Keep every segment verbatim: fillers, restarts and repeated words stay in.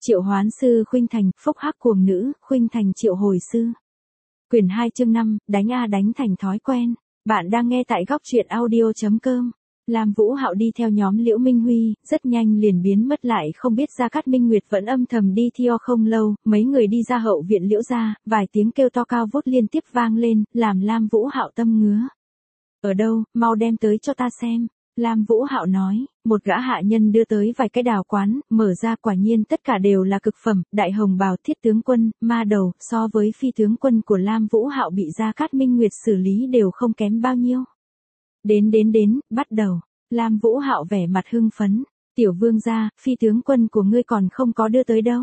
Triệu hoán sư Khuynh Thành, phúc hắc cuồng nữ, Khuynh Thành triệu hồi sư. Quyển hai chương năm, đánh a đánh thành thói quen. Bạn đang nghe tại góc truyện audio.com. Lam Vũ Hạo đi theo nhóm Liễu Minh Huy, rất nhanh liền biến mất lại, không biết Gia Cát Minh Nguyệt vẫn âm thầm đi theo không lâu, mấy người đi ra hậu viện Liễu gia, vài tiếng kêu to cao vút liên tiếp vang lên, làm Lam Vũ Hạo tâm ngứa. Ở đâu, mau đem tới cho ta xem. Lam Vũ Hạo nói, một gã hạ nhân đưa tới vài cái đào quán, mở ra quả nhiên tất cả đều là cực phẩm, đại hồng bào thiết tướng quân, ma đầu, so với phi tướng quân của Lam Vũ Hạo bị Gia Cát Minh Nguyệt xử lý đều không kém bao nhiêu. Đến đến đến, bắt đầu. Lam Vũ Hạo vẻ mặt hưng phấn, tiểu vương gia, phi tướng quân của ngươi còn không có đưa tới đâu.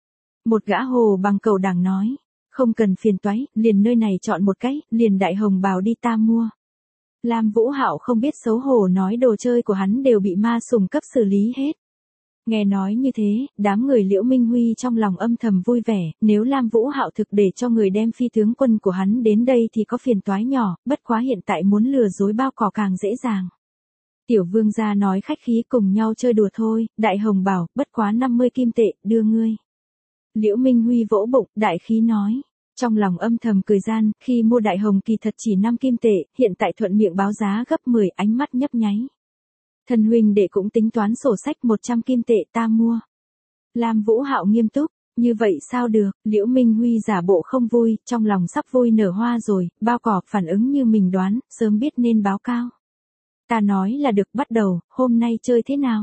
Một gã hồ bằng cầu đảng nói, không cần phiền toái, liền nơi này chọn một cái, liền đại hồng bào đi ta mua. Lam Vũ Hạo không biết xấu hổ nói đồ chơi của hắn đều bị ma sùng cấp xử lý hết. Nghe nói như thế, đám người Liễu Minh Huy trong lòng âm thầm vui vẻ, nếu Lam Vũ Hạo thực để cho người đem phi tướng quân của hắn đến đây thì có phiền toái nhỏ, bất quá hiện tại muốn lừa dối bao cỏ càng dễ dàng. Tiểu vương gia nói khách khí cùng nhau chơi đùa thôi, đại hồng bảo, bất quá năm mươi kim tệ, đưa ngươi. Liễu Minh Huy vỗ bụng, đại khí nói. Trong lòng âm thầm cười gian, khi mua đại hồng kỳ thật chỉ năm kim tệ, hiện tại thuận miệng báo giá gấp mười, ánh mắt nhấp nháy. Thần huynh đệ cũng tính toán sổ sách một trăm kim tệ ta mua. Lam Vũ Hạo nghiêm túc, như vậy sao được, Liễu Minh Huy giả bộ không vui, trong lòng sắp vui nở hoa rồi, bao cỏ phản ứng như mình đoán, sớm biết nên báo cao. Ta nói là được, bắt đầu, hôm nay chơi thế nào?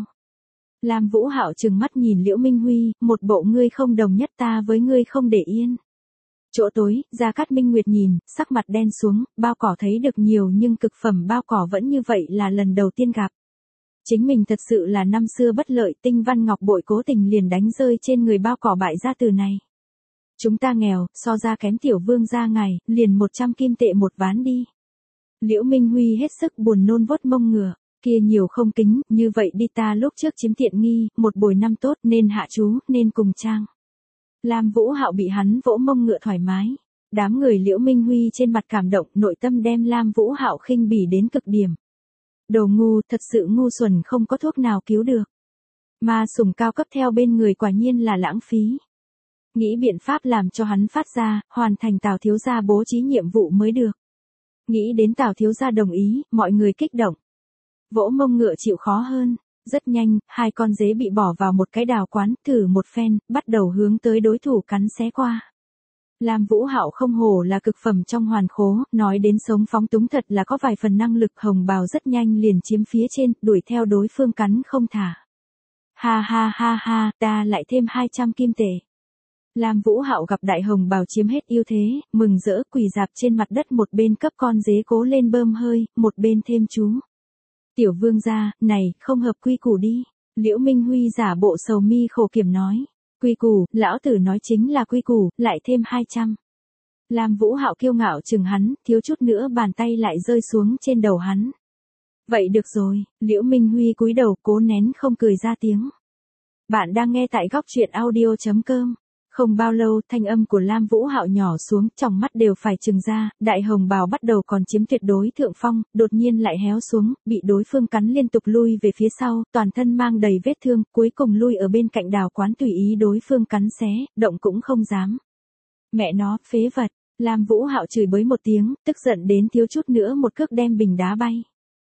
Lam Vũ Hạo trừng mắt nhìn Liễu Minh Huy, một bộ ngươi không đồng nhất ta với ngươi không để yên. Chỗ tối, Gia Cát Minh Nguyệt nhìn, sắc mặt đen xuống, bao cỏ thấy được nhiều nhưng cực phẩm bao cỏ vẫn như vậy là lần đầu tiên gặp. Chính mình thật sự là năm xưa bất lợi, tinh văn ngọc bội cố tình liền đánh rơi trên người bao cỏ bại gia từ này. Chúng ta nghèo, so ra kém tiểu vương gia ngài, liền một trăm kim tệ một ván đi. Liễu Minh Huy hết sức buồn nôn vuốt mông ngựa, kia nhiều không kính, như vậy đi ta lúc trước chiếm tiện nghi, một bồi năm tốt nên hạ chú, nên cùng trang. Lam Vũ Hạo bị hắn vỗ mông ngựa thoải mái. Đám người Liễu Minh Huy trên mặt cảm động, nội tâm đem Lam Vũ Hạo khinh bỉ đến cực điểm. Đồ ngu, thật sự ngu xuẩn không có thuốc nào cứu được. Ma sùng cao cấp theo bên người quả nhiên là lãng phí. Nghĩ biện pháp làm cho hắn phát ra, hoàn thành Tào thiếu gia bố trí nhiệm vụ mới được. Nghĩ đến Tào thiếu gia đồng ý, mọi người kích động. Vỗ mông ngựa chịu khó hơn. Rất nhanh, hai con dế bị bỏ vào một cái đào quán, thử một phen, bắt đầu hướng tới đối thủ cắn xé qua. Lam Vũ Hạo không hổ là cực phẩm trong hoàn khố, nói đến sống phóng túng thật là có vài phần năng lực, hồng bào rất nhanh liền chiếm phía trên, đuổi theo đối phương cắn không thả. Ha ha ha ha, ta lại thêm hai trăm kim tệ. Lam Vũ Hạo gặp đại hồng bào chiếm hết ưu thế, mừng rỡ quỳ dạp trên mặt đất, một bên cấp con dế cố lên bơm hơi, một bên thêm chú. Tiểu vương gia, này, không hợp quy củ đi. Liễu Minh Huy giả bộ sầu mi khổ kiểm nói. Quy củ, lão tử nói chính là quy củ, lại thêm hai trăm. Lam Vũ Hạo kiêu ngạo chừng hắn, thiếu chút nữa bàn tay lại rơi xuống trên đầu hắn. Vậy được rồi, Liễu Minh Huy cúi đầu cố nén không cười ra tiếng. Bạn đang nghe tại góc truyện audio.com. Không bao lâu, thanh âm của Lam Vũ Hạo nhỏ xuống, trong mắt đều phải trừng ra, đại hồng bào bắt đầu còn chiếm tuyệt đối thượng phong, đột nhiên lại héo xuống, bị đối phương cắn liên tục lui về phía sau, toàn thân mang đầy vết thương, cuối cùng lui ở bên cạnh đào quán tùy ý đối phương cắn xé, động cũng không dám. Mẹ nó, phế vật, Lam Vũ Hạo chửi bới một tiếng, tức giận đến thiếu chút nữa một cước đem bình đá bay.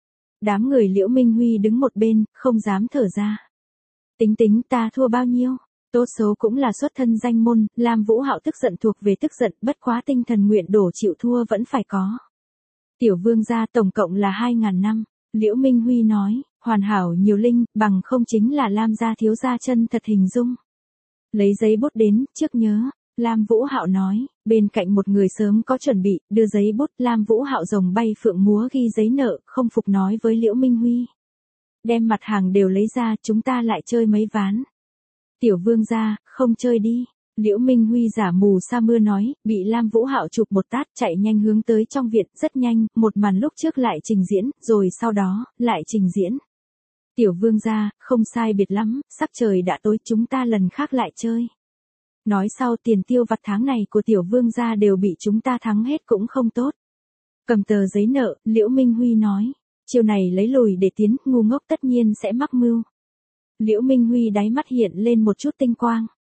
Đám người Liễu Minh Huy đứng một bên, không dám thở ra. Tính tính ta thua bao nhiêu? Tốt xấu cũng là xuất thân danh môn, Lam Vũ Hạo tức giận thuộc về tức giận, bất quá tinh thần nguyện đổ chịu thua vẫn phải có. Tiểu vương gia tổng cộng là hai ngàn năm, Liễu Minh Huy nói, hoàn hảo nhiều linh, bằng không chính là Lam gia thiếu gia chân thật hình dung. Lấy giấy bút đến, trước nhớ, Lam Vũ Hạo nói, bên cạnh một người sớm có chuẩn bị, đưa giấy bút, Lam Vũ Hạo rồng bay phượng múa ghi giấy nợ, không phục nói với Liễu Minh Huy. Đem mặt hàng đều lấy ra, chúng ta lại chơi mấy ván. Tiểu vương gia, không chơi đi. Liễu Minh Huy giả mù sa mưa nói, bị Lam Vũ Hạo chụp một tát, chạy nhanh hướng tới trong viện, rất nhanh, một màn lúc trước lại trình diễn, rồi sau đó, lại trình diễn. Tiểu vương gia, không sai biệt lắm, sắc trời đã tối, chúng ta lần khác lại chơi. Nói sau tiền tiêu vặt tháng này của tiểu vương gia đều bị chúng ta thắng hết cũng không tốt. Cầm tờ giấy nợ, Liễu Minh Huy nói, chiều này lấy lùi để tiến, ngu ngốc tất nhiên sẽ mắc mưu. Liễu Minh Huy đáy mắt hiện lên một chút tinh quang.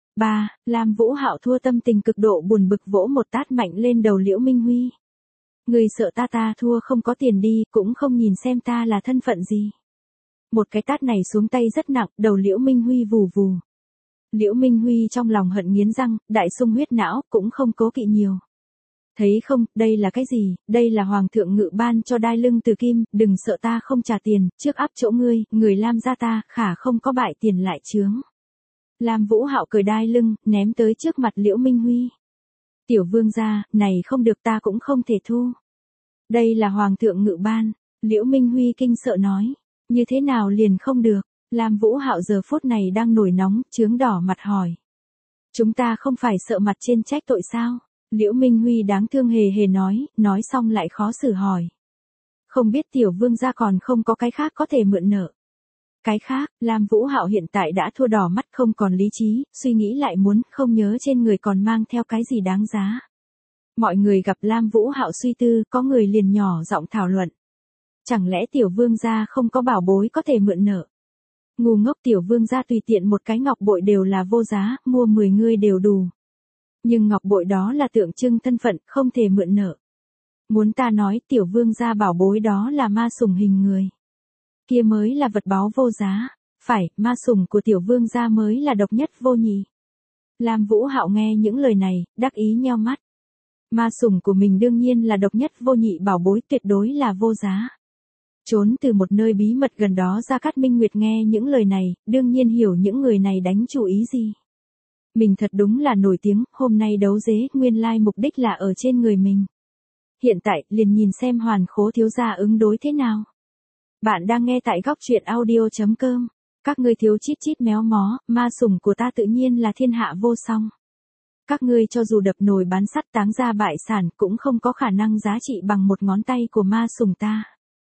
ba. Lam Vũ Hạo thua tâm tình cực độ buồn bực vỗ một tát mạnh lên đầu Liễu Minh Huy. Người sợ ta ta thua không có tiền đi, cũng không nhìn xem ta là thân phận gì. Một cái tát này xuống tay rất nặng, đầu Liễu Minh Huy vù vù. Liễu Minh Huy trong lòng hận nghiến răng, đại sung huyết não, cũng không cố kỵ nhiều. Thấy không, đây là cái gì, đây là hoàng thượng ngự ban cho đai lưng từ kim, đừng sợ ta không trả tiền, trước áp chỗ ngươi, người Lam gia ta, khả không có bại tiền lại chướng. Lam Vũ Hạo cởi đai lưng, ném tới trước mặt Liễu Minh Huy. Tiểu vương gia, này không được ta cũng không thể thu. Đây là hoàng thượng ngự ban, Liễu Minh Huy kinh sợ nói, như thế nào liền không được, Lam Vũ Hạo giờ phút này đang nổi nóng, chướng đỏ mặt hỏi. Chúng ta không phải sợ mặt trên trách tội sao? Liễu Minh Huy đáng thương hề hề nói, nói xong lại khó xử hỏi. Không biết tiểu vương gia còn không có cái khác có thể mượn nợ. Cái khác, Lam Vũ Hạo hiện tại đã thua đỏ mắt không còn lý trí, suy nghĩ lại muốn, không nhớ trên người còn mang theo cái gì đáng giá. Mọi người gặp Lam Vũ Hạo suy tư, có người liền nhỏ giọng thảo luận. Chẳng lẽ tiểu vương gia không có bảo bối có thể mượn nợ? Ngu ngốc, tiểu vương gia tùy tiện một cái ngọc bội đều là vô giá, mua mười người đều đủ. Nhưng ngọc bội đó là tượng trưng thân phận, không thể mượn nợ. Muốn ta nói tiểu vương gia bảo bối đó là ma sủng hình người. Kia mới là vật báu vô giá. Phải, ma sủng của tiểu vương gia mới là độc nhất vô nhị. Lam Vũ Hạo nghe những lời này, đắc ý nheo mắt. Ma sủng của mình đương nhiên là độc nhất vô nhị, bảo bối tuyệt đối là vô giá. Trốn từ một nơi bí mật gần đó Gia Cát Minh Nguyệt nghe những lời này, đương nhiên hiểu những người này đánh chủ ý gì. Mình thật đúng là nổi tiếng, hôm nay đấu dế, nguyên lai mục đích là ở trên người mình. Hiện tại, liền nhìn xem Hoàn Khố thiếu gia ứng đối thế nào. Bạn đang nghe tại góc truyện audio chấm com. Các ngươi thiếu chít chít méo mó, ma sủng của ta tự nhiên là thiên hạ vô song. Các ngươi cho dù đập nồi bán sắt táng ra bại sản cũng không có khả năng giá trị bằng một ngón tay của ma sủng ta.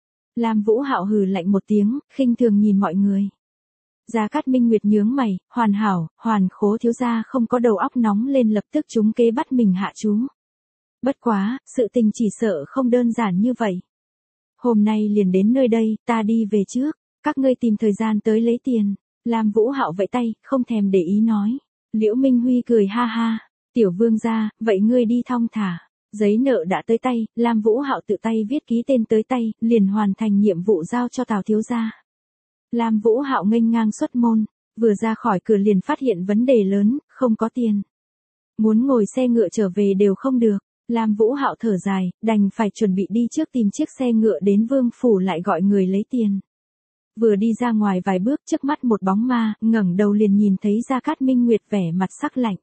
Lam Vũ Hạo hừ lạnh một tiếng, khinh thường nhìn mọi người. Gia Cát Minh Nguyệt nhướng mày, hoàn hảo, Hoàn Khố thiếu gia không có đầu óc nóng lên lập tức trúng kế bắt mình hạ chú. Bất quá, sự tình chỉ sợ không đơn giản như vậy. Hôm nay liền đến nơi đây, ta đi về trước, các ngươi tìm thời gian tới lấy tiền. Lam Vũ Hạo vẫy tay, không thèm để ý nói. Liễu Minh Huy cười ha ha, tiểu vương gia, vậy ngươi đi thong thả. Giấy nợ đã tới tay, Lam Vũ Hạo tự tay viết ký tên tới tay, liền hoàn thành nhiệm vụ giao cho Tào thiếu gia. Lam Vũ Hạo nghênh ngang xuất môn, vừa ra khỏi cửa liền phát hiện vấn đề lớn, không có tiền. Muốn ngồi xe ngựa trở về đều không được, Lam Vũ Hạo thở dài, đành phải chuẩn bị đi trước tìm chiếc xe ngựa đến Vương phủ lại gọi người lấy tiền. Vừa đi ra ngoài vài bước trước mắt một bóng ma, ngẩng đầu liền nhìn thấy Gia Cát Minh Nguyệt vẻ mặt sắc lạnh.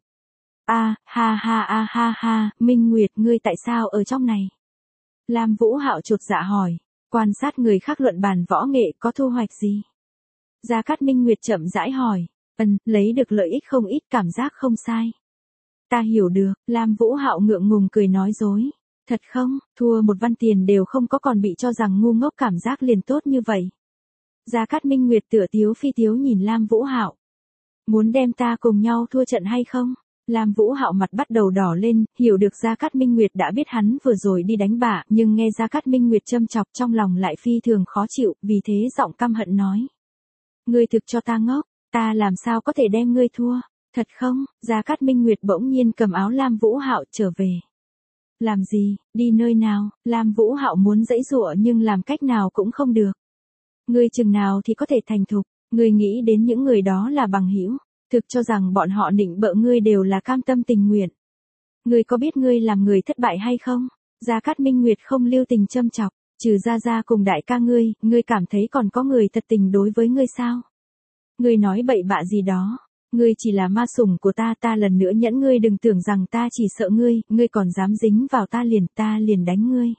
A, ha ha a ha ha, Minh Nguyệt ngươi tại sao ở trong này? Lam Vũ Hạo chột dạ hỏi, quan sát người khác luận bàn võ nghệ có thu hoạch gì? Gia Cát Minh Nguyệt chậm rãi hỏi, ân, lấy được lợi ích không ít, cảm giác không sai. Ta hiểu được, Lam Vũ Hạo ngượng ngùng cười nói dối. Thật không, thua một văn tiền đều không có còn bị cho rằng ngu ngốc, cảm giác liền tốt như vậy. Gia Cát Minh Nguyệt tựa tiếu phi tiếu nhìn Lam Vũ Hạo. Muốn đem ta cùng nhau thua trận hay không? Lam Vũ Hạo mặt bắt đầu đỏ lên, hiểu được Gia Cát Minh Nguyệt đã biết hắn vừa rồi đi đánh bạ, nhưng nghe Gia Cát Minh Nguyệt châm chọc trong lòng lại phi thường khó chịu, vì thế giọng căm hận nói. Ngươi thực cho ta ngốc, ta làm sao có thể đem ngươi thua, thật không? Gia Cát Minh Nguyệt bỗng nhiên cầm áo Lam Vũ Hạo trở về. Làm gì, đi nơi nào? Lam Vũ Hạo muốn giãy giụa nhưng làm cách nào cũng không được. Ngươi chừng nào thì có thể thành thục, ngươi nghĩ đến những người đó là bằng hữu, thực cho rằng bọn họ nịnh bợ ngươi đều là cam tâm tình nguyện. Ngươi có biết ngươi làm người thất bại hay không? Gia Cát Minh Nguyệt không lưu tình châm chọc, trừ Gia Gia cùng đại ca ngươi, ngươi cảm thấy còn có người thật tình đối với ngươi sao? Ngươi nói bậy bạ gì đó, ngươi chỉ là ma sủng của ta, ta lần nữa nhẫn ngươi, đừng tưởng rằng ta chỉ sợ ngươi, ngươi còn dám dính vào ta liền, ta liền đánh ngươi.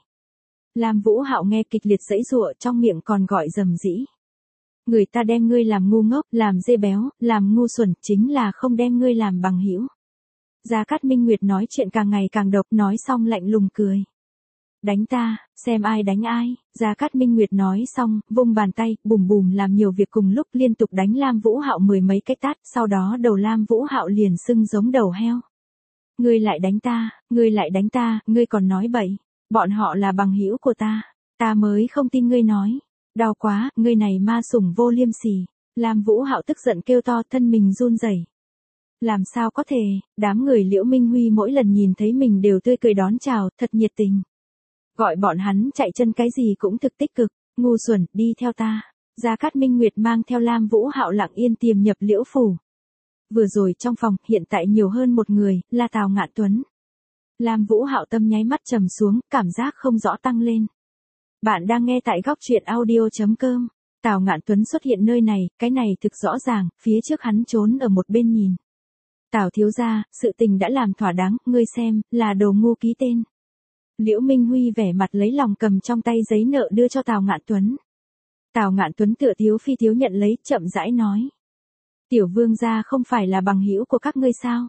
Lam Vũ Hạo nghe kịch liệt giãy giụa, trong miệng còn gọi rầm rĩ. Người ta đem ngươi làm ngu ngốc, làm dê béo, làm ngu xuẩn, chính là không đem ngươi làm bằng hữu. Gia Cát Minh Nguyệt nói chuyện càng ngày càng độc, nói xong lạnh lùng cười. Đánh ta, xem ai đánh ai. Gia Cát Minh Nguyệt nói xong, vung bàn tay, bùm bùm làm nhiều việc cùng lúc, liên tục đánh Lam Vũ Hạo mười mấy cái tát, sau đó đầu Lam Vũ Hạo liền sưng giống đầu heo. Ngươi lại đánh ta, ngươi lại đánh ta, ngươi còn nói bậy. Bọn họ là bằng hữu của ta, ta mới không tin ngươi nói. Đau quá, ngươi này ma sủng vô liêm sỉ. Lam Vũ Hạo tức giận kêu to, thân mình run rẩy. Làm sao có thể, đám người Liễu Minh Huy mỗi lần nhìn thấy mình đều tươi cười đón chào, thật nhiệt tình. Gọi bọn hắn chạy chân cái gì cũng thực tích cực, ngu xuẩn, đi theo ta. Gia Cát Minh Nguyệt mang theo Lam Vũ Hạo lặng yên tiềm nhập Liễu phủ. Vừa rồi trong phòng, hiện tại nhiều hơn một người, là Tào Ngạn Tuấn. Lam Vũ Hạo tâm nháy mắt trầm xuống, cảm giác không rõ tăng lên. Bạn đang nghe tại góc truyện audio.com. Tào Ngạn Tuấn xuất hiện nơi này, cái này thực rõ ràng, phía trước hắn trốn ở một bên nhìn. Tào thiếu gia, sự tình đã làm thỏa đáng, ngươi xem, là đồ ngu ký tên. Liễu Minh Huy vẻ mặt lấy lòng cầm trong tay giấy nợ đưa cho Tào Ngạn Tuấn. Tào Ngạn Tuấn tựa thiếu phi thiếu nhận lấy, chậm rãi nói. Tiểu vương gia không phải là bằng hữu của các ngươi sao?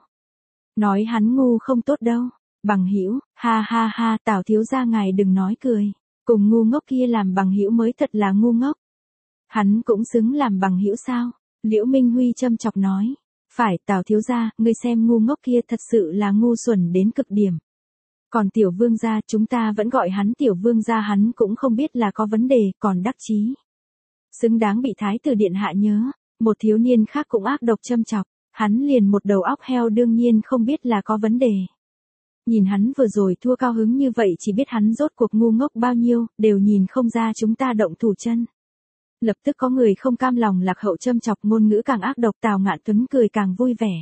Nói hắn ngu không tốt đâu. Bằng hữu, ha ha ha, Tào thiếu gia ngài đừng nói cười. Cùng ngu ngốc kia làm bằng hữu mới thật là ngu ngốc. Hắn cũng xứng làm bằng hữu sao? Liễu Minh Huy châm chọc nói. Phải, Tào thiếu gia, ngươi xem ngu ngốc kia thật sự là ngu xuẩn đến cực điểm. Còn tiểu vương gia, chúng ta vẫn gọi hắn tiểu vương gia, hắn cũng không biết là có vấn đề, còn đắc chí. Xứng đáng bị thái tử điện hạ nhớ. Một thiếu niên khác cũng ác độc châm chọc, hắn liền một đầu óc heo đương nhiên không biết là có vấn đề. Nhìn hắn vừa rồi thua cao hứng như vậy, chỉ biết hắn rốt cuộc ngu ngốc bao nhiêu, đều nhìn không ra chúng ta động thủ chân. Lập tức có người không cam lòng lạc hậu châm chọc, ngôn ngữ càng ác độc. Tào Ngạn Tuấn cười càng vui vẻ.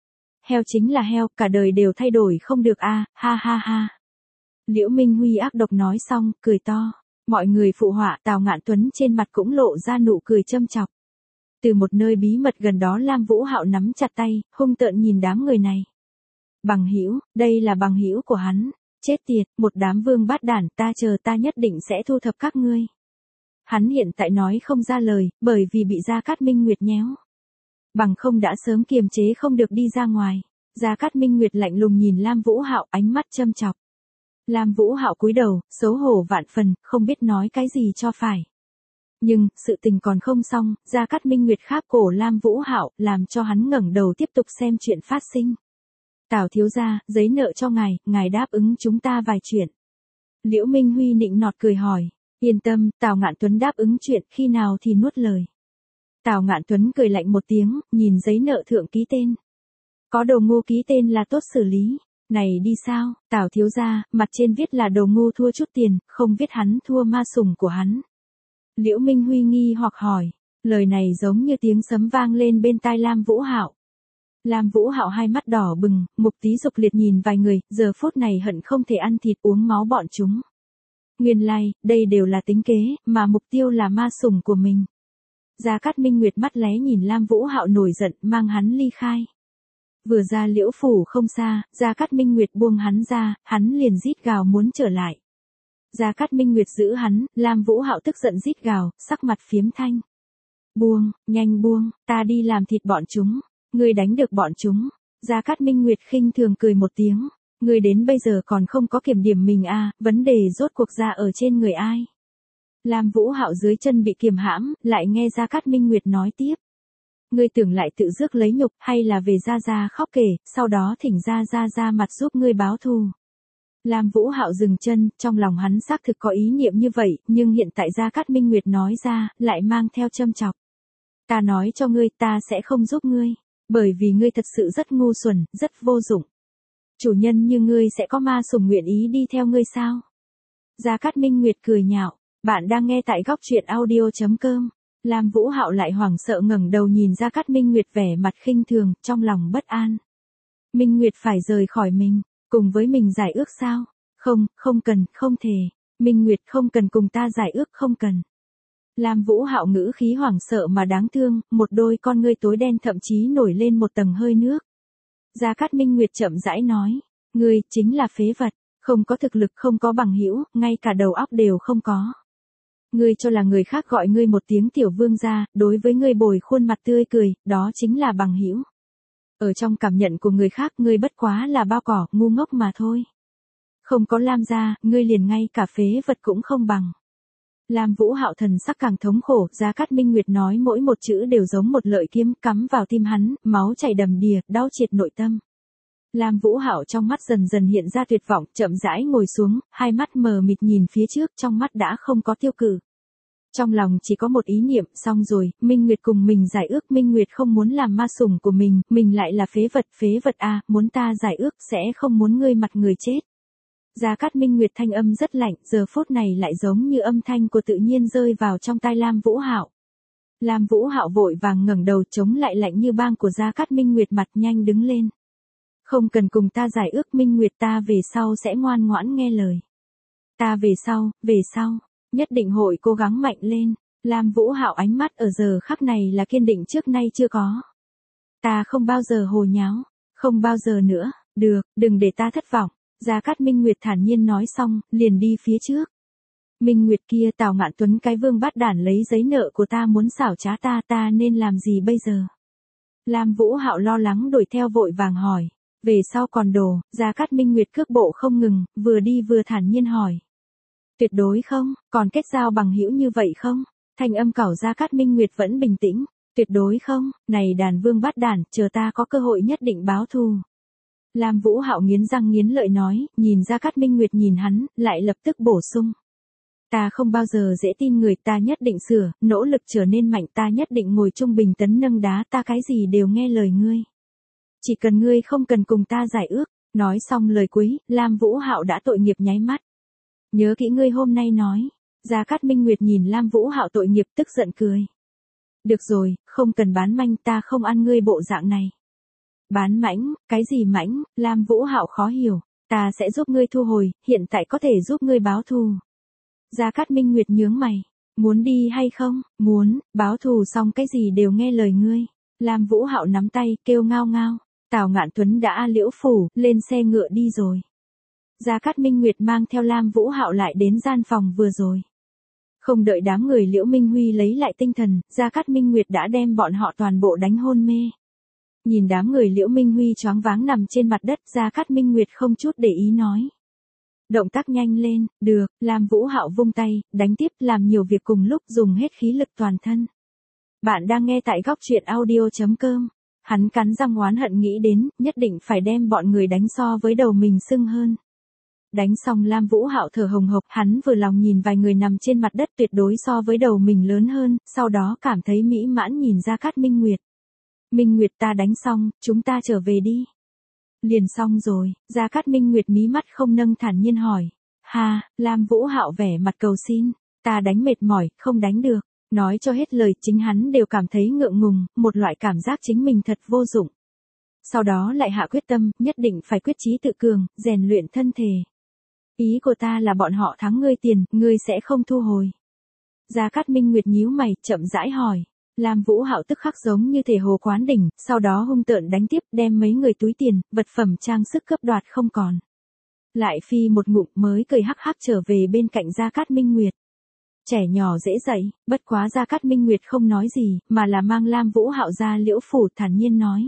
Heo chính là heo, cả đời đều thay đổi không được a, ha ha ha. Liễu Minh Huy ác độc nói xong, cười to. Mọi người phụ họa, Tào Ngạn Tuấn trên mặt cũng lộ ra nụ cười châm chọc. Từ một nơi bí mật gần đó, Lam Vũ Hạo nắm chặt tay, hung tợn nhìn đám người này. Bằng hữu, đây là bằng hữu của hắn. Chết tiệt, một đám vương bát đản, ta chờ ta nhất định sẽ thu thập các ngươi. Hắn hiện tại nói không ra lời, bởi vì bị Gia Cát Minh Nguyệt nhéo. Bằng không đã sớm kiềm chế không được đi ra ngoài. Gia Cát Minh Nguyệt lạnh lùng nhìn Lam Vũ Hạo, ánh mắt châm chọc. Lam Vũ Hạo cúi đầu, xấu hổ vạn phần, không biết nói cái gì cho phải. Nhưng, sự tình còn không xong, Gia Cát Minh Nguyệt kháp cổ Lam Vũ Hạo, làm cho hắn ngẩng đầu tiếp tục xem chuyện phát sinh. Tào thiếu gia, giấy nợ cho ngài, ngài đáp ứng chúng ta vài chuyện. Liễu Minh Huy nịnh nọt cười hỏi. Yên tâm, Tào Ngạn Tuấn đáp ứng chuyện, khi nào thì nuốt lời. Tào Ngạn Tuấn cười lạnh một tiếng, nhìn giấy nợ thượng ký tên. Có đồ ngu ký tên là tốt xử lý. Này đi sao, Tào thiếu gia, mặt trên viết là đồ ngu thua chút tiền, không viết hắn thua ma sủng của hắn. Liễu Minh Huy nghi hoặc hỏi, lời này giống như tiếng sấm vang lên bên tai Lam Vũ Hạo. Lam Vũ Hạo hai mắt đỏ bừng, mục tí dục liệt nhìn vài người, giờ phút này hận không thể ăn thịt uống máu bọn chúng. Nguyên lai, like, đây đều là tính kế, mà mục tiêu là ma sủng của mình. Gia Cát Minh Nguyệt mắt lé nhìn Lam Vũ Hạo nổi giận, mang hắn ly khai. Vừa ra Liễu phủ không xa, Gia Cát Minh Nguyệt buông hắn ra, hắn liền rít gào muốn trở lại. Gia Cát Minh Nguyệt giữ hắn, Lam Vũ Hạo tức giận rít gào, sắc mặt phiếm thanh. Buông, nhanh buông, ta đi làm thịt bọn chúng, ngươi đánh được bọn chúng. Gia Cát Minh Nguyệt khinh thường cười một tiếng, ngươi đến bây giờ còn không có kiểm điểm mình à, vấn đề rốt cuộc ra ở trên người ai. Lam Vũ Hạo dưới chân bị kiềm hãm, lại nghe Gia Cát Minh Nguyệt nói tiếp. Ngươi tưởng lại tự rước lấy nhục, hay là về Gia Gia khóc kể, sau đó thỉnh Gia Gia ra mặt giúp ngươi báo thù. Lam Vũ Hạo dừng chân, trong lòng hắn xác thực có ý niệm như vậy, nhưng hiện tại Gia Cát Minh Nguyệt nói ra, lại mang theo châm chọc. Ta nói cho ngươi, ta sẽ không giúp ngươi, bởi vì ngươi thật sự rất ngu xuẩn, rất vô dụng. Chủ nhân như ngươi sẽ có ma sủng nguyện ý đi theo ngươi sao? Gia Cát Minh Nguyệt cười nhạo, bạn đang nghe tại góc truyện audio.com. Lam Vũ Hạo lại hoảng sợ ngẩng đầu nhìn Gia Cát Minh Nguyệt vẻ mặt khinh thường, trong lòng bất an. Minh Nguyệt phải rời khỏi mình, cùng với mình giải ước sao? Không, không cần, không thể. Minh Nguyệt không cần cùng ta giải ước, không cần. Lam Vũ Hạo ngữ khí hoảng sợ mà đáng thương, một đôi con ngươi tối đen thậm chí nổi lên một tầng hơi nước. Gia Cát Minh Nguyệt chậm rãi nói, ngươi chính là phế vật, không có thực lực, không có bằng hữu, ngay cả đầu óc đều không có. Ngươi cho là người khác gọi ngươi một tiếng tiểu vương gia, đối với ngươi bồi khuôn mặt tươi cười, đó chính là bằng hữu. Ở trong cảm nhận của người khác, ngươi bất quá là bao cỏ, ngu ngốc mà thôi. Không có Lam gia, ngươi liền ngay cả phế vật cũng không bằng. Lam Vũ Hạo thần sắc càng thống khổ, Gia Cát Minh Nguyệt nói mỗi một chữ đều giống một lợi kiếm cắm vào tim hắn, máu chảy đầm đìa, đau triệt nội tâm. Lam Vũ Hạo trong mắt dần dần hiện ra tuyệt vọng, chậm rãi ngồi xuống, hai mắt mờ mịt nhìn phía trước, trong mắt đã không có tiêu cự. Trong lòng chỉ có một ý niệm, xong rồi, Minh Nguyệt cùng mình giải ước, Minh Nguyệt không muốn làm ma sủng của mình, mình lại là phế vật, phế vật à, muốn ta giải ước sẽ không muốn ngươi mặt người chết. Gia Cát Minh Nguyệt thanh âm rất lạnh, giờ phút này lại giống như âm thanh của tự nhiên rơi vào trong tai Lam Vũ Hạo. Lam Vũ Hạo vội vàng ngẩng đầu chống lại lạnh như băng của Gia Cát Minh Nguyệt, mặt nhanh đứng lên. Không cần cùng ta giải ước, Minh Nguyệt, ta về sau sẽ ngoan ngoãn nghe lời. Ta về sau, về sau, nhất định hội cố gắng mạnh lên. Lam Vũ Hạo ánh mắt ở giờ khắc này là kiên định trước nay chưa có. Ta không bao giờ hồ nháo, không bao giờ nữa, được, đừng để ta thất vọng. Gia Cát Minh Nguyệt thản nhiên nói xong, liền đi phía trước. Minh Nguyệt kia, Tào Ngạn Tuấn cái vương bát đản lấy giấy nợ của ta muốn xảo trá ta, ta nên làm gì bây giờ? Lam Vũ Hạo lo lắng đuổi theo vội vàng hỏi. Về sau còn đồ, Gia Cát Minh Nguyệt cước bộ không ngừng, vừa đi vừa thản nhiên hỏi. Tuyệt đối không, còn kết giao bằng hữu như vậy không? Thanh âm cẩu Gia Cát Minh Nguyệt vẫn bình tĩnh. Tuyệt đối không, này đàn vương bát đản, chờ ta có cơ hội nhất định báo thù. Lam Vũ Hạo nghiến răng nghiến lợi nói, nhìn Gia Cát Minh Nguyệt nhìn hắn, lại lập tức bổ sung. Ta không bao giờ dễ tin người, ta nhất định sửa, nỗ lực trở nên mạnh, ta nhất định ngồi trung bình tấn nâng đá, ta cái gì đều nghe lời ngươi. Chỉ cần ngươi không cần cùng ta giải ước. Nói xong lời cuối, Lam Vũ Hạo đã tội nghiệp nháy mắt. Nhớ kỹ ngươi hôm nay nói. Gia Cát Minh Nguyệt nhìn Lam Vũ Hạo tội nghiệp tức giận cười. Được rồi, không cần bán manh, ta không ăn ngươi bộ dạng này. Bán mãnh, cái gì mãnh? Lam Vũ Hạo khó hiểu. Ta sẽ giúp ngươi thu hồi, hiện tại có thể giúp ngươi báo thù. Gia Cát Minh Nguyệt nhướng mày. Muốn đi hay không? Muốn, báo thù xong cái gì đều nghe lời ngươi. Lam Vũ Hạo nắm tay, kêu ngao ngao. Tào Ngạn Tuấn đã liễu phủ, lên xe ngựa đi rồi. Gia Cát Minh Nguyệt mang theo Lam Vũ Hạo lại đến gian phòng vừa rồi. Không đợi đám người Liễu Minh Huy lấy lại tinh thần, Gia Cát Minh Nguyệt đã đem bọn họ toàn bộ đánh hôn mê. Nhìn đám người Liễu Minh Huy choáng váng nằm trên mặt đất, Gia Cát Minh Nguyệt không chút để ý nói. Động tác nhanh lên, được, Lam Vũ Hạo vung tay, đánh tiếp, làm nhiều việc cùng lúc, dùng hết khí lực toàn thân. Bạn đang nghe tại góc truyện audio chấm com. Hắn cắn răng oán hận nghĩ đến, nhất định phải đem bọn người đánh so với đầu mình sưng hơn. Đánh xong Lam Vũ Hạo thở hồng hộc, hắn vừa lòng nhìn vài người nằm trên mặt đất tuyệt đối so với đầu mình lớn hơn, sau đó cảm thấy mỹ mãn nhìn Gia Cát Minh Nguyệt. Minh Nguyệt, ta đánh xong, chúng ta trở về đi. Liền xong rồi, Gia Cát Minh Nguyệt mí mắt không nâng thản nhiên hỏi. Ha, Lam Vũ Hạo vẻ mặt cầu xin, ta đánh mệt mỏi, không đánh được. Nói cho hết lời, chính hắn đều cảm thấy ngượng ngùng, một loại cảm giác chính mình thật vô dụng. Sau đó lại hạ quyết tâm, nhất định phải quyết chí tự cường, rèn luyện thân thể. Ý của ta là bọn họ thắng ngươi tiền, ngươi sẽ không thu hồi. Gia Cát Minh Nguyệt nhíu mày, chậm rãi hỏi. Lam Vũ Hạo tức khắc giống như thể hồ quán đỉnh, sau đó hung tợn đánh tiếp, đem mấy người túi tiền, vật phẩm trang sức cướp đoạt không còn. Lại phi một ngụm mới cười hắc hắc trở về bên cạnh Gia Cát Minh Nguyệt. Trẻ nhỏ dễ dạy, bất quá Gia Cát Minh Nguyệt không nói gì, mà là mang Lam Vũ Hạo ra liễu phủ thản nhiên nói.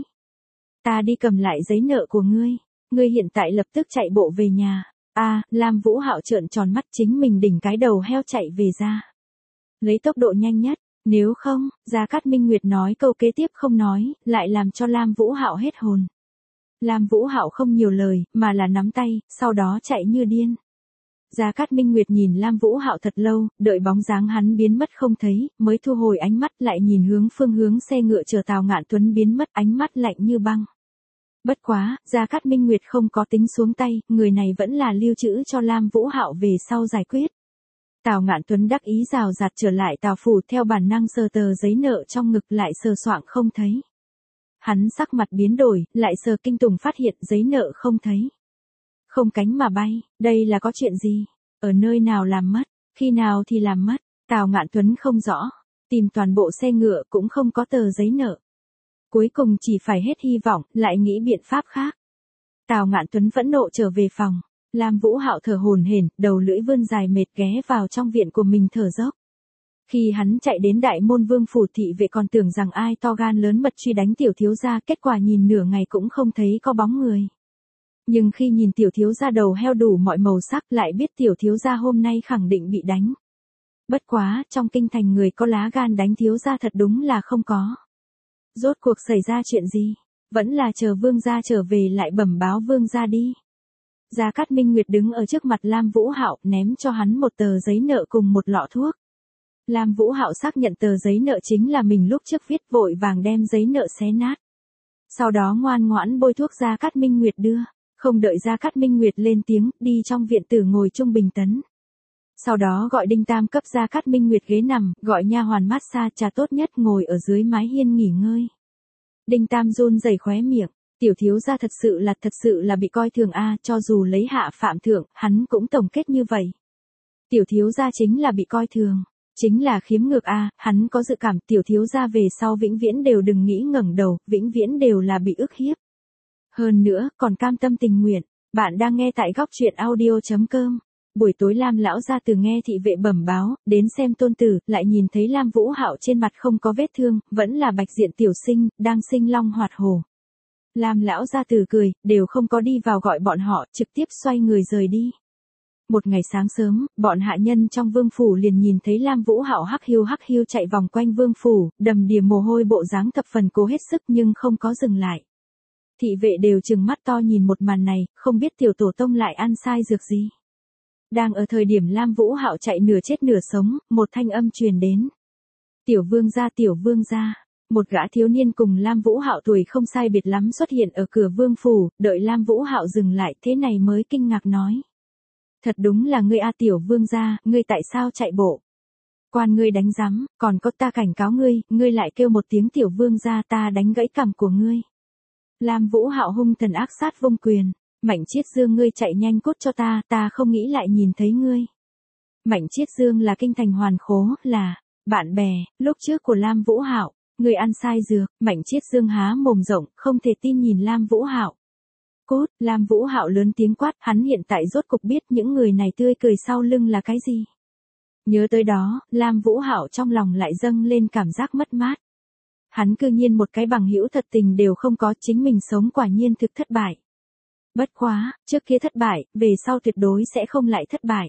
Ta đi cầm lại giấy nợ của ngươi, ngươi hiện tại lập tức chạy bộ về nhà. A, à, Lam Vũ Hạo trợn tròn mắt, chính mình đỉnh cái đầu heo chạy về ra. Lấy tốc độ nhanh nhất, nếu không, Gia Cát Minh Nguyệt nói câu kế tiếp không nói, lại làm cho Lam Vũ Hạo hết hồn. Lam Vũ Hạo không nhiều lời, mà là nắm tay, sau đó chạy như điên. Gia Cát Minh Nguyệt nhìn Lam Vũ Hạo thật lâu, đợi bóng dáng hắn biến mất không thấy, mới thu hồi ánh mắt, lại nhìn hướng phương hướng xe ngựa chờ Tào Ngạn Tuấn biến mất, ánh mắt lạnh như băng. Bất quá, Gia Cát Minh Nguyệt không có tính xuống tay, người này vẫn là lưu trữ cho Lam Vũ Hạo về sau giải quyết. Tào Ngạn Tuấn đắc ý rào rạt trở lại Tào phủ, theo bản năng sờ tờ giấy nợ trong ngực, lại sờ soạng không thấy. Hắn sắc mặt biến đổi, lại sờ kinh tủng phát hiện giấy nợ không thấy. Không cánh mà bay, đây là có chuyện gì? Ở nơi nào làm mất? Khi nào thì làm mất? Tào Ngạn Tuấn không rõ, tìm toàn bộ xe ngựa cũng không có tờ giấy nợ. Cuối cùng chỉ phải hết hy vọng, lại nghĩ biện pháp khác. Tào Ngạn Tuấn phẫn nộ trở về phòng. Lam Vũ Hạo thở hổn hển, đầu lưỡi vươn dài mệt ghé vào trong viện của mình thở dốc. Khi hắn chạy đến Đại Môn Vương phủ, thị vệ còn tưởng rằng ai to gan lớn mật truy đánh tiểu thiếu gia, kết quả nhìn nửa ngày cũng không thấy có bóng người. Nhưng khi nhìn tiểu thiếu gia đầu heo đủ mọi màu sắc, lại biết tiểu thiếu gia hôm nay khẳng định bị đánh. Bất quá, trong kinh thành người có lá gan đánh thiếu gia thật đúng là không có. Rốt cuộc xảy ra chuyện gì? Vẫn là chờ vương gia trở về lại bẩm báo vương gia đi. Gia Cát Minh Nguyệt đứng ở trước mặt Lam Vũ Hạo, ném cho hắn một tờ giấy nợ cùng một lọ thuốc. Lam Vũ Hạo xác nhận tờ giấy nợ chính là mình lúc trước viết, vội vàng đem giấy nợ xé nát. Sau đó ngoan ngoãn bôi thuốc Gia Cát Minh Nguyệt đưa, không đợi Gia Cát Minh Nguyệt lên tiếng, đi trong viện tử ngồi chung bình tấn. Sau đó gọi Đinh Tam cấp Gia Cát Minh Nguyệt ghế nằm, gọi nha hoàn massage trà tốt nhất ngồi ở dưới mái hiên nghỉ ngơi. Đinh Tam run rẩy khóe miệng, tiểu thiếu gia thật sự là thật sự là bị coi thường a, cho dù lấy hạ phạm thượng, hắn cũng tổng kết như vậy. Tiểu thiếu gia chính là bị coi thường, chính là khiếm ngược a, hắn có dự cảm tiểu thiếu gia về sau vĩnh viễn đều đừng nghĩ ngẩng đầu, vĩnh viễn đều là bị ức hiếp. Hơn nữa, còn cam tâm tình nguyện. Bạn đang nghe tại góc truyện audio chấm com. Buổi tối Lam lão gia từ nghe thị vệ bẩm báo, đến xem tôn tử, lại nhìn thấy Lam Vũ Hạo trên mặt không có vết thương, vẫn là bạch diện tiểu sinh, đang sinh long hoạt hổ. Lam lão gia từ cười, đều không có đi vào gọi bọn họ, trực tiếp xoay người rời đi. Một ngày sáng sớm, bọn hạ nhân trong vương phủ liền nhìn thấy Lam Vũ Hạo hắc hiu hắc hiu chạy vòng quanh vương phủ, đầm đìa mồ hôi bộ dáng thập phần cố hết sức nhưng không có dừng lại. Thị vệ đều trừng mắt to nhìn một màn này, không biết tiểu tổ tông lại ăn sai dược gì. Đang ở thời điểm Lam Vũ Hạo chạy nửa chết nửa sống, một thanh âm truyền đến. Tiểu vương gia tiểu vương gia, một gã thiếu niên cùng Lam Vũ Hạo tuổi không sai biệt lắm xuất hiện ở cửa vương phủ, đợi Lam Vũ Hạo dừng lại thế này mới kinh ngạc nói. Thật đúng là ngươi a tiểu vương gia, ngươi tại sao chạy bộ? Quan ngươi đánh rắm, còn có ta cảnh cáo ngươi, ngươi lại kêu một tiếng tiểu vương gia ta đánh gãy cằm của ngươi. Lam Vũ Hạo hung thần ác sát vung quyền. Mạnh Chiết Dương ngươi chạy nhanh cút cho ta, ta không nghĩ lại nhìn thấy ngươi. Mạnh Chiết Dương là kinh thành hoàn khố, là bạn bè, lúc trước của Lam Vũ Hạo, ngươi ăn sai dược. Mạnh Chiết Dương há mồm rộng, không thể tin nhìn Lam Vũ Hạo. Cút, Lam Vũ Hạo lớn tiếng quát, hắn hiện tại rốt cục biết những người này tươi cười sau lưng là cái gì. Nhớ tới đó, Lam Vũ Hạo trong lòng lại dâng lên cảm giác mất mát. Hắn cư nhiên một cái bằng hữu thật tình đều không có, chính mình sống quả nhiên thực thất bại. Bất quá, trước kia thất bại, về sau tuyệt đối sẽ không lại thất bại.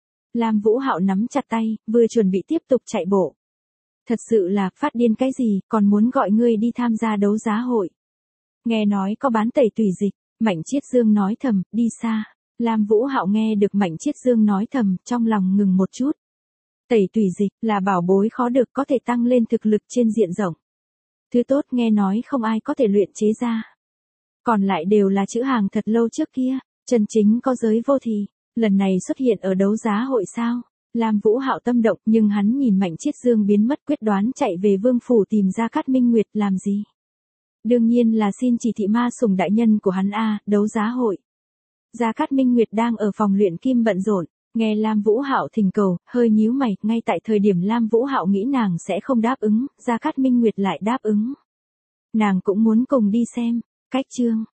Lam Vũ Hạo nắm chặt tay, vừa chuẩn bị tiếp tục chạy bộ. Thật sự là, phát điên cái gì, còn muốn gọi ngươi đi tham gia đấu giá hội. Nghe nói có bán tẩy tùy dịch, Mạnh Chiết Dương nói thầm, đi xa. Lam Vũ Hạo nghe được Mạnh Chiết Dương nói thầm, trong lòng ngừng một chút. Tẩy tùy dịch, là bảo bối khó được có thể tăng lên thực lực trên diện rộng. Thứ tốt nghe nói không ai có thể luyện chế ra. Còn lại đều là chữ hàng thật lâu trước kia, chân chính có giới vô thì, lần này xuất hiện ở đấu giá hội sao? Lam Vũ Hạo tâm động nhưng hắn nhìn Mạnh Chiết Dương biến mất quyết đoán chạy về vương phủ tìm Gia Cát Minh Nguyệt làm gì? Đương nhiên là xin chỉ thị ma sủng đại nhân của hắn a, đấu giá hội. Gia Cát Minh Nguyệt đang ở phòng luyện kim bận rộn, nghe Lam Vũ Hạo thỉnh cầu, hơi nhíu mày, ngay tại thời điểm Lam Vũ Hạo nghĩ nàng sẽ không đáp ứng, Gia Cát Minh Nguyệt lại đáp ứng. Nàng cũng muốn cùng đi xem. Cách chương